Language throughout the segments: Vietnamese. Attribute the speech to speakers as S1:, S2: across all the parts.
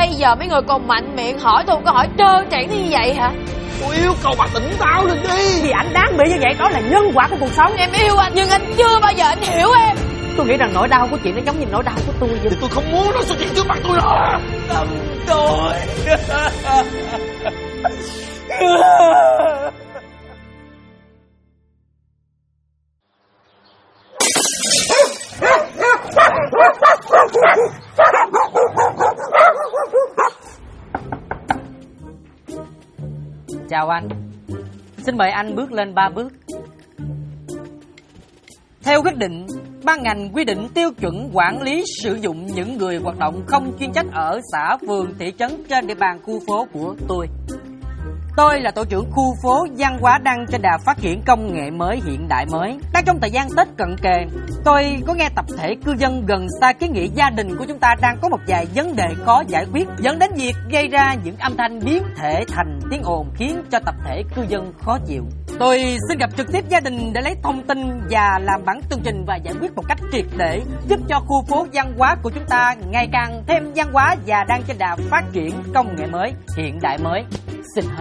S1: bây giờ mấy người còn mạnh miệng hỏi tôi câu hỏi trơ trẽn như vậy hả?
S2: Tôi yêu cầu bà tỉnh táo lên đi.
S3: Thì anh đáng bị như vậy, đó là nhân quả của cuộc sống.
S1: Em yêu anh nhưng anh chưa bao giờ anh hiểu em.
S3: Tôi nghĩ rằng nỗi đau của chị nó giống như nỗi đau của tôi vậy.
S2: Thì tôi không muốn nó xuất hiện trước mặt tôi nữa. Tâm tôi.
S3: Chào anh. Xin mời anh bước lên 3 bước. Theo quyết định, ban ngành quy định tiêu chuẩn quản lý sử dụng những người hoạt động không chuyên trách ở xã, phường, thị trấn trên địa bàn khu phố của tôi. Tôi là tổ trưởng khu phố văn hóa đang trên đà phát triển công nghệ mới hiện đại mới. Đang trong thời gian Tết cận kề, tôi có nghe tập thể cư dân gần xa kiến nghị gia đình của chúng ta đang có một vài vấn đề khó giải quyết, dẫn đến việc gây ra những âm thanh biến thể thành tiếng ồn khiến cho tập thể cư dân khó chịu. Tôi xin gặp trực tiếp gia đình để lấy thông tin và làm bản tường trình và giải quyết một cách triệt để, giúp cho khu phố văn hóa của chúng ta ngày càng thêm văn hóa và đang trên đà phát triển công nghệ mới hiện đại mới. Xin hết.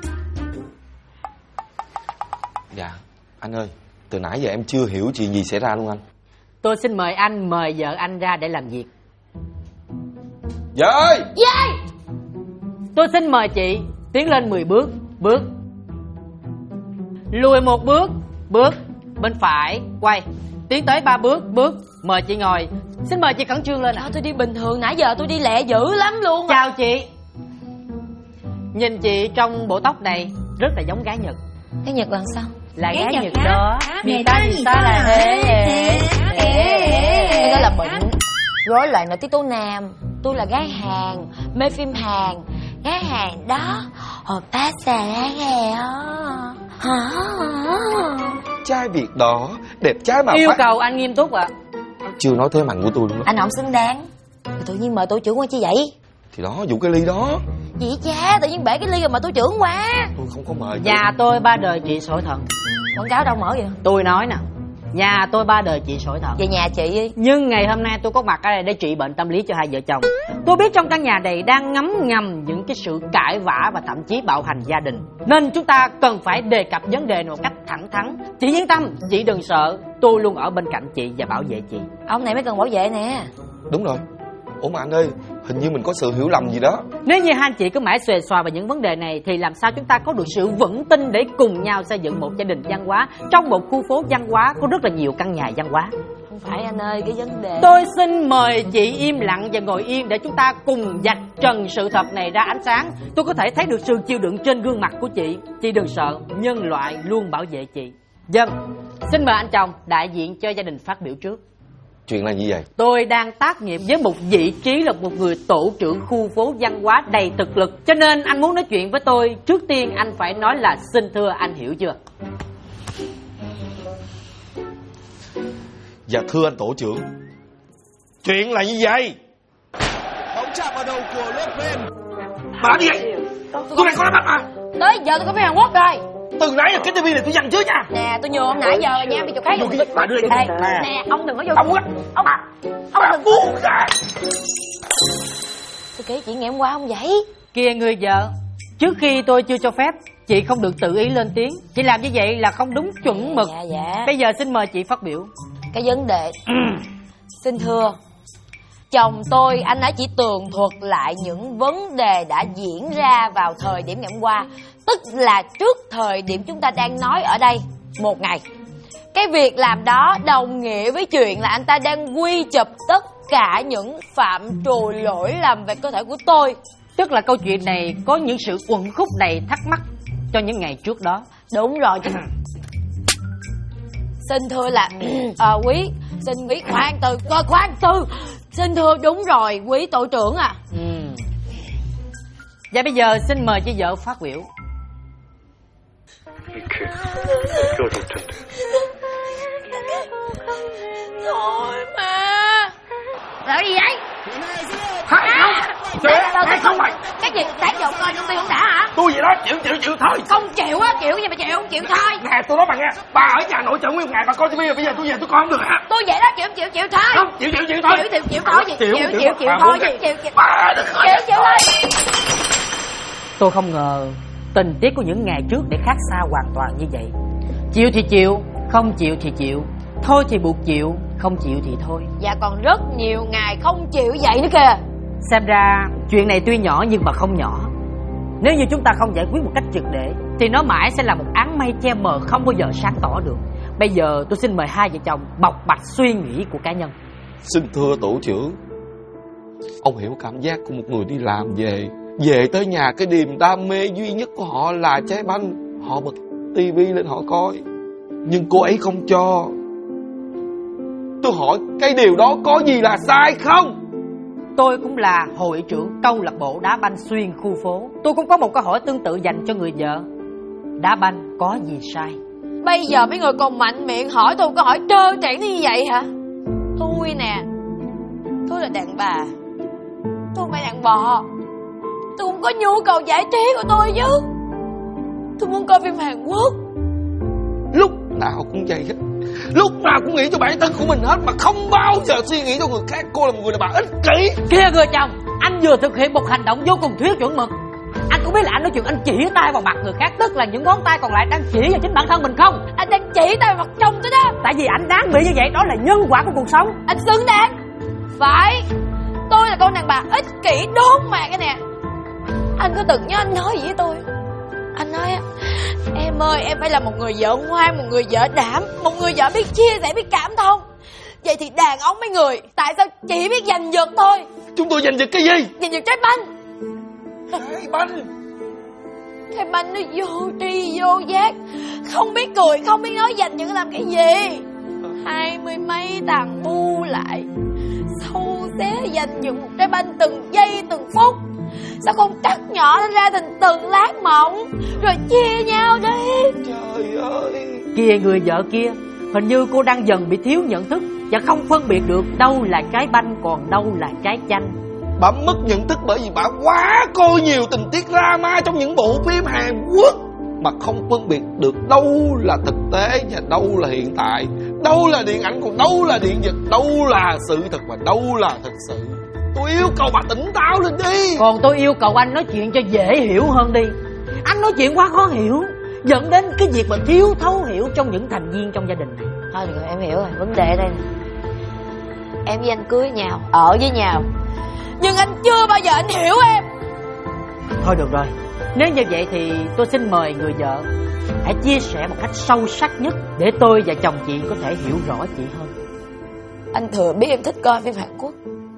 S2: Dạ, anh ơi, từ nãy giờ em chưa hiểu chuyện gì xảy ra luôn anh.
S3: Tôi xin mời anh mời vợ anh ra để làm việc.
S2: Vợ ơi!
S1: Dây!
S3: Tôi xin mời chị tiến lên 10 bước. Bước. Lùi 1 bước. Bước. Bên phải. Quay. Tiến tới 3 bước. Bước. Mời chị ngồi. Xin mời chị khẩn trương lên ạ.
S1: Tôi đi bình thường, nãy giờ tôi đi lẹ dữ lắm luôn.
S3: Chào chị. Nhìn chị trong bộ tóc này rất là giống gái Nhật.
S1: Cái Nhật là sao?
S3: Là gái Nhật đó. Người ta là thế.
S1: Đó là bệnh rối loạn nội tiết tố nam. Tôi là gái Hàn, mê phim Hàn. Gái Hàn đó, hợp tác xà gái hề hả?
S2: Trai Việt đó, đẹp trai mà
S3: yêu cầu anh nghiêm túc ạ.
S2: Chưa nói thế mạnh của tôi luôn đó.
S1: Anh không xứng đáng. Tự nhiên mời tổ trưởng qua chi vậy?
S2: Thì đó, vụ cái ly đó.
S1: Gì cha, tự nhiên bể cái ly rồi mà tổ trưởng qua.
S2: Tôi không có mời.
S3: Nhà tôi 3 đời chị sỏi thận.
S1: Quảng cáo đâu mở vậy?
S3: Tôi nói nè, nhà tôi 3 đời chị sỏi thận.
S1: Về nhà chị đi.
S3: Nhưng ngày hôm nay tôi có mặt ở đây để trị bệnh tâm lý cho hai vợ chồng. Tôi biết trong căn nhà này đang ngấm ngầm những cái sự cãi vã và thậm chí bạo hành gia đình, nên chúng ta cần phải đề cập vấn đề này một cách thẳng thắn. Chị yên tâm, chị đừng sợ, tôi luôn ở bên cạnh chị và bảo vệ chị.
S1: Ông này mới cần bảo vệ nè.
S2: Đúng rồi. Ủa mà anh ơi, hình như mình có sự hiểu lầm gì đó.
S3: Nếu như hai anh chị cứ mãi xuề xòa về những vấn đề này thì làm sao chúng ta có được sự vững tin để cùng nhau xây dựng một gia đình văn hóa trong một khu phố văn hóa có rất là nhiều căn nhà văn hóa.
S1: Không phải anh ơi, cái vấn đề...
S3: Tôi xin mời chị im lặng và ngồi yên để chúng ta cùng vạch trần sự thật này ra ánh sáng. Tôi có thể thấy được sự chịu đựng trên gương mặt của chị. Chị đừng sợ, nhân loại luôn bảo vệ chị. Dân, xin mời anh chồng đại diện cho gia đình phát biểu trước.
S2: Chuyện là gì vậy?
S3: Tôi đang tác nghiệp với một vị trí là một người tổ trưởng khu phố văn hóa đầy thực lực, cho nên anh muốn nói chuyện với tôi, trước tiên anh phải nói là xin thưa, anh hiểu chưa?
S2: Dạ thưa anh tổ trưởng. Chuyện là như vậy. Bóng chạm vào đầu của lớp bên. Mà làm gì vậy? Cô này có mặt mà.
S1: Tới giờ tôi có phim Hàn Quốc rồi.
S2: Từ nãy giờ cái tivi này tôi dành trước nha.
S1: Nè, tôi nhường ông nãy giờ rồi nha, bị chỗ khác.
S2: Bà đưa
S1: đây. Nè, ông đừng có vô. Ông đừng
S2: buông ra.
S1: Tôi kể chuyện ngày hôm qua không vậy?
S3: Kìa người vợ, trước khi tôi chưa cho phép, chị không được tự ý lên tiếng. Chị làm như vậy là không đúng chuẩn mực.
S1: Dạ.
S3: Bây giờ xin mời chị phát biểu.
S1: Cái vấn đề xin thưa, chồng tôi anh ấy chỉ tường thuật lại những vấn đề đã diễn ra vào thời điểm ngày hôm qua, tức là trước thời điểm chúng ta đang nói ở đây một ngày. Cái việc làm đó đồng nghĩa với chuyện là anh ta đang quy chụp tất cả những phạm trù lỗi lầm về cơ thể của tôi.
S3: Tức là câu chuyện này có những sự uẩn khúc đầy thắc mắc cho những ngày trước đó.
S1: Đúng rồi. Xin thưa là quý, xin quý khoan từ. Xin thưa đúng rồi quý tổ trưởng à.
S3: Và bây giờ xin mời chị vợ phát biểu.
S1: Thôi mà. Làm gì vậy?
S2: Không.
S1: Cái gì? Sáng giờ coi công ty không đã hả?
S2: Tôi vậy đó, chịu thôi.
S1: Không chịu á, chịu gì mà chịu, không chịu thôi.
S2: Nè, tôi nói bà nghe, bà ở nhà nội trợ nguyên ngày, bà coi tivi rồi, bây giờ tôi về tôi coi không được hả?
S1: Tôi vậy đó, chịu thôi.
S2: Không, chịu thôi.
S1: Chịu thôi gì, chịu thôi gì, chịu.
S2: Bà đừng coi.
S1: Chịu thôi.
S3: Tôi không ngờ tình tiết của những ngày trước để khác xa hoàn toàn như vậy. Chịu thì chịu, không chịu thì chịu. Thôi thì buộc chịu, không chịu thì thôi.
S1: Và còn rất nhiều ngày không chịu vậy nữa kìa.
S3: Xem ra chuyện này tuy nhỏ nhưng mà không nhỏ. Nếu như chúng ta không giải quyết một cách triệt để thì nó mãi sẽ là một áng mây che mờ, không bao giờ sáng tỏ được. Bây giờ tôi xin mời hai vợ chồng bộc bạch suy nghĩ của cá nhân.
S2: Xin thưa tổ trưởng, ông hiểu cảm giác của một người đi làm về tới nhà, cái niềm đam mê duy nhất của họ là trái banh. Họ bật tivi lên họ coi, nhưng cô ấy không cho. Tôi hỏi cái điều đó có gì là sai không?
S3: Tôi cũng là hội trưởng câu lạc bộ đá banh xuyên khu phố. Tôi cũng có một câu hỏi tương tự dành cho người vợ. Đá banh có gì sai?
S1: Bây giờ mấy người còn mạnh miệng hỏi tôi câu hỏi trơ trẽn như vậy hả? Tôi nè, tôi là đàn bà, tôi không phải đàn bò. Tôi cũng có nhu cầu giải trí của tôi chứ. Tôi muốn coi phim Hàn Quốc.
S2: Lúc nào cũng vậy hết, lúc nào cũng nghĩ cho bản thân của mình hết, mà không bao giờ suy nghĩ cho người khác. Cô là một người đàn bà ích kỷ.
S3: Kia người chồng, anh vừa thực hiện một hành động vô cùng thiếu chuẩn mực. Anh có biết là anh nói chuyện anh chỉ tay vào mặt người khác, tức là những ngón tay còn lại đang chỉ vào chính bản thân mình không?
S1: Anh đang chỉ tay vào mặt chồng tôi đó.
S3: Tại vì anh đáng bị như vậy, đó là nhân quả của cuộc sống.
S1: Anh xứng đáng. Phải, tôi là con đàn bà ích kỷ đốn mạng cái nè. Anh có từng nhớ anh nói gì với tôi? Anh nói á, em ơi, em phải là một người vợ ngoan, một người vợ đảm, một người vợ biết chia sẻ, biết cảm thông. Vậy thì đàn ông mấy người tại sao chỉ biết giành giật thôi?
S2: Chúng tôi giành giật cái gì?
S1: Giành giật trái banh.
S2: Trái banh?
S1: Trái banh nó vô tri vô giác, không biết cười, không biết nói, giành giật làm cái gì? 20 mấy thằng bu lại sâu xé giành giật một trái banh từng giây từng phút. Sao không cắt nhỏ nó ra thành từng lát mỏng rồi chia nhau đi?
S2: Trời ơi.
S3: Kìa người vợ kia, hình như cô đang dần bị thiếu nhận thức và không phân biệt được đâu là trái banh còn đâu là trái chanh.
S2: Bà mất nhận thức bởi vì bà quá coi nhiều tình tiết drama trong những bộ phim Hàn Quốc, mà không phân biệt được đâu là thực tế và đâu là hiện tại, đâu là điện ảnh còn đâu là điện vật, đâu là sự thật và đâu là thật sự. Tôi yêu cầu bà tỉnh táo lên đi.
S3: Còn tôi yêu cầu anh nói chuyện cho dễ hiểu hơn đi. Anh nói chuyện quá khó hiểu, dẫn đến cái việc mà thiếu thấu hiểu trong những thành viên trong gia đình này.
S1: Thôi được rồi, em hiểu rồi. Vấn đề ở đây nè, em với anh cưới nhau, ở với nhau, nhưng anh chưa bao giờ anh hiểu em.
S3: Thôi được rồi, nếu như vậy thì tôi xin mời người vợ hãy chia sẻ một cách sâu sắc nhất để tôi và chồng chị có thể hiểu rõ chị hơn.
S1: Anh thừa biết em thích coi phim Hàn Quốc.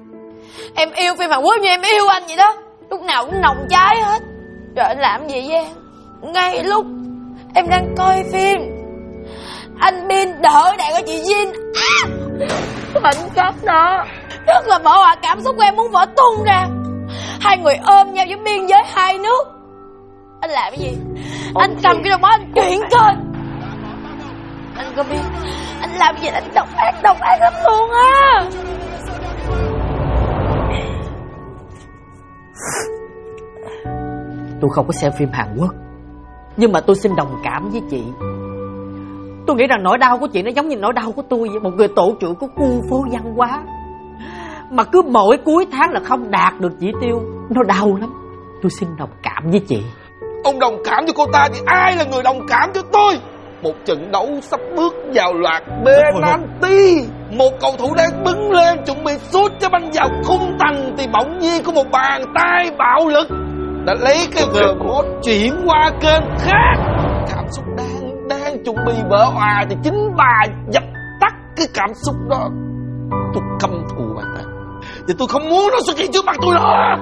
S1: Em yêu phim Hàn Quốc như em yêu anh vậy đó, lúc nào cũng nồng cháy hết. Rồi anh làm gì với em? Ngay lúc em đang coi phim, anh Bin đỡ đạn của chị Jin. Khoảnh khắc đó rất là vỡ hòa cảm xúc của em muốn vỡ tung ra. Hai người ôm nhau giữa biên giới hai nước. Anh làm cái gì? Anh cầm cái đầu máu anh chuyển cơn. Anh có biết anh làm gì? Anh độc ác lắm luôn á.
S3: Tôi không có xem phim Hàn Quốc, nhưng mà tôi xin đồng cảm với chị. Tôi nghĩ rằng nỗi đau của chị nó giống như nỗi đau của tôi vậy. Một người tổ trưởng của khu phố văn hóa mà cứ mỗi cuối tháng là không đạt được chỉ tiêu, nó đau lắm. Tôi xin đồng cảm với chị.
S2: Ông đồng cảm cho cô ta thì ai là người đồng cảm cho tôi? Một trận đấu sắp bước vào loạt penalty, một cầu thủ đang bứng lên chuẩn bị sút trái banh vào khung thành thì bỗng nhiên có một bàn tay bạo lực đã lấy cái remote chuyển qua kênh khác. Cảm xúc đang chuẩn bị vỡ hòa thì chính bà dập tắt cái cảm xúc đó. Tôi căm thù bà ta và tôi không muốn nó xuất hiện trước mặt tôi nữa.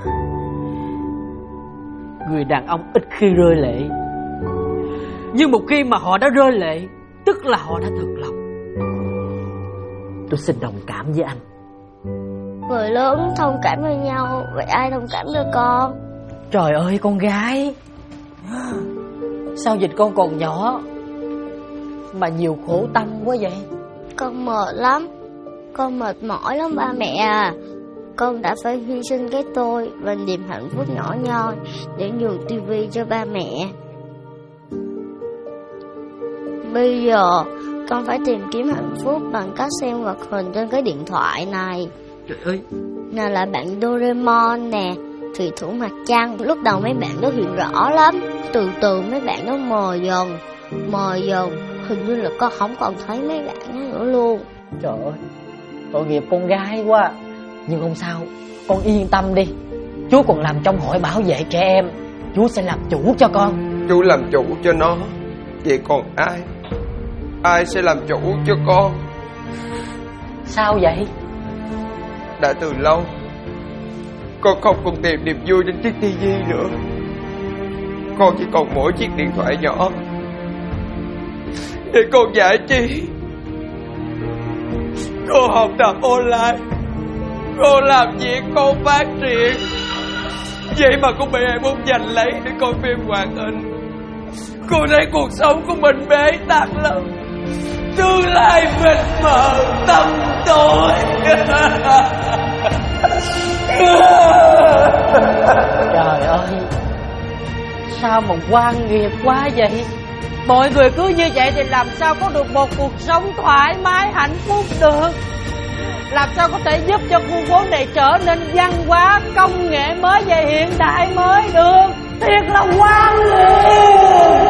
S3: Người đàn ông ít khi rơi lệ, nhưng một khi mà họ đã rơi lệ tức là họ đã thực lòng. Tôi xin đồng cảm với anh.
S4: Người lớn thông cảm với nhau, vậy ai thông cảm với con?
S3: Trời ơi con gái, sao dịch con còn nhỏ mà nhiều khổ tâm quá vậy?
S4: Con mệt lắm, con mệt mỏi lắm ba mẹ à. con đã phải hy sinh cái tôi và niềm hạnh phúc nhỏ nhoi để nhường tivi cho ba mẹ. Bây giờ con phải tìm kiếm hạnh phúc bằng cách xem hoạt hình trên cái điện thoại này.
S3: Trời ơi,
S4: Nào là bạn Doraemon nè, Thủy thủ mặt trăng. Lúc đầu mấy bạn đó hiểu rõ lắm, từ từ mấy bạn đó mờ dần, hình như là con không còn thấy mấy bạn đó nữa luôn.
S5: Trời ơi, tội nghiệp con gái quá. Nhưng không sao, con yên tâm đi. Chú còn làm trong hội bảo vệ trẻ em. Chú sẽ làm chủ cho con.
S2: Chú làm chủ cho nó, vậy còn ai? Ai sẽ làm chủ cho con?
S5: Sao vậy?
S2: Đã từ lâu con không còn tìm niềm vui trên chiếc tivi nữa. Con chỉ còn mỗi chiếc điện thoại nhỏ để con giải trí. Cô học tập online, cô làm việc, con phát triển. Vậy mà cô bị ai muốn giành lấy để coi phim hoạt hình. Cô thấy cuộc sống của mình bế tắc lắm, tương lai mịt mờ tăm tối.
S5: Trời ơi, sao mà oan nghiệt quá vậy?
S3: mọi người cứ như vậy thì làm sao có được một cuộc sống thoải mái hạnh phúc được? Làm sao có thể giúp cho khu phố này trở nên văn hóa công nghệ mới và hiện đại mới được? Thiệt là oan nghiệt.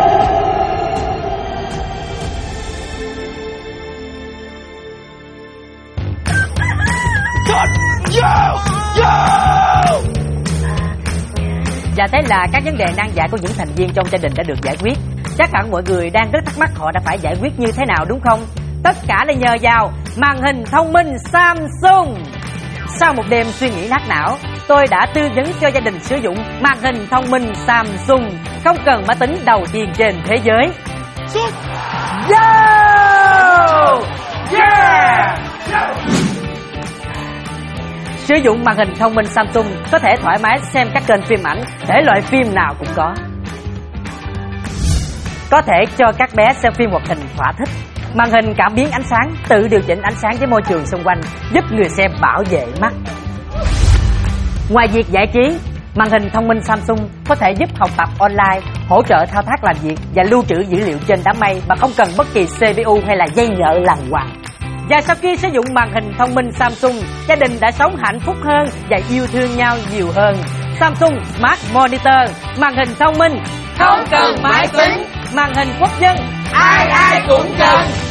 S3: Và thế là các vấn đề nan giải của những thành viên trong gia đình đã được giải quyết. Chắc hẳn mọi người đang rất thắc mắc họ đã phải giải quyết như thế nào đúng không? Tất cả là nhờ vào màn hình thông minh Samsung. Sau một đêm suy nghĩ nát não, tôi đã tư vấn cho gia đình sử dụng màn hình thông minh Samsung, không cần máy tính đầu tiên trên thế giới. Yo! Yeah! Sử dụng màn hình thông minh Samsung có thể thoải mái xem các kênh phim ảnh, thể loại phim nào cũng có. Có thể cho các bé xem phim hoạt hình thỏa thích. Màn hình cảm biến ánh sáng, tự điều chỉnh ánh sáng với môi trường xung quanh, giúp người xem bảo vệ mắt. Ngoài việc giải trí, màn hình thông minh Samsung có thể giúp học tập online, hỗ trợ thao tác làm việc và lưu trữ dữ liệu trên đám mây mà không cần bất kỳ CPU hay là dây nhợ lằng quằng. Và sau khi sử dụng màn hình thông minh Samsung, gia đình đã sống hạnh phúc hơn và yêu thương nhau nhiều hơn. Samsung Smart Monitor, màn hình thông minh, không cần máy tính, màn hình quốc dân, ai ai cũng cần.